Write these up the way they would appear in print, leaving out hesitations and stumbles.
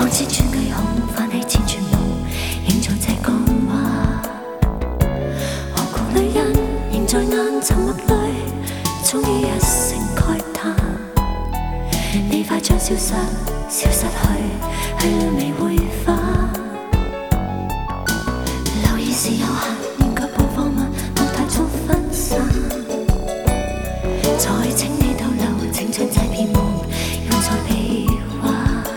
千串句恐，泛起千串夢，仍在這講話。何故女人仍在眼沉默裏，終於一聲慨嘆。你快將消失，消失去，去了未會返。留意是有限，仍腳步放慢，莫太早分散。再請你逗留，請將這片夢用在臂彎。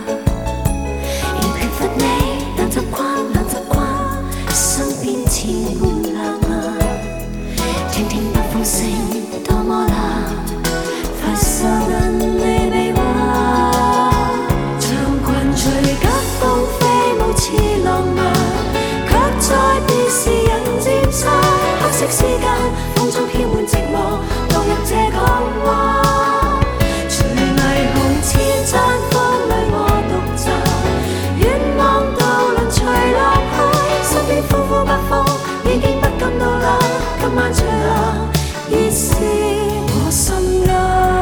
仍缺乏你，難習慣，難習慣，身邊千般浪漫。聽聽北風聲多麼冷，快收緊你臂彎。長裙隨急風飛舞似浪漫，卻在別時人漸散。黑色絲巾，風中飄滿寂寞，落入這港灣。隨霓虹千盞風裏我獨站，遠望渡輪隨浪去，身邊呼呼北風已經不感到冷。今晚最冷已是我心間。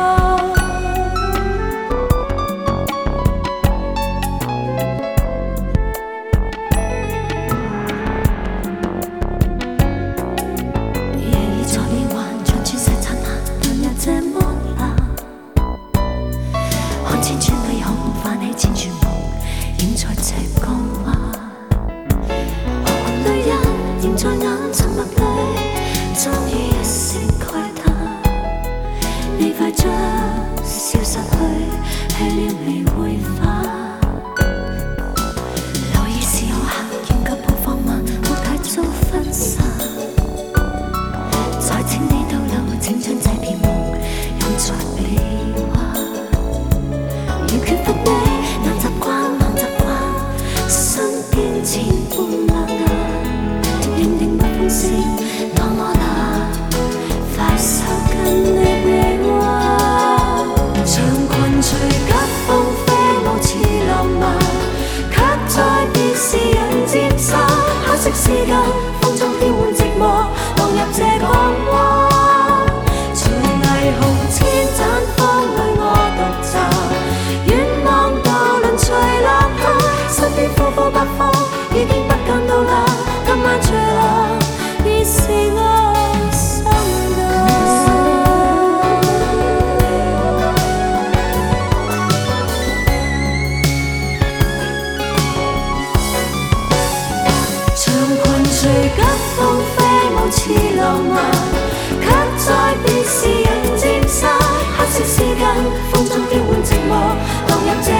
千串句恐，泛起千串夢，仍在這講話。何故女人仍在眼沉默裏，終於一聲慨嘆。你快將消失去，去了未會返。留意是有限，仍腳步放慢，莫太早分散。再請你逗留，請將這片夢用在臂彎。缺乏你，難習慣，難習慣，身邊千般冷眼。聽聽北風聲多麼冷，快收緊你臂彎。長裙隨急風飛舞似浪漫，卻在別時人漸散。黑色絲巾，風中飄滿寂寞，落入這港灣。隨霓虹千盞風裏我獨站。隨浪去，身邊呼呼北風已經不感到冷。今晚最冷已是我心間。長裙隨急風飛舞似浪漫，卻在別時人漸散。黑色絲巾，風中飄滿寂寞，落入這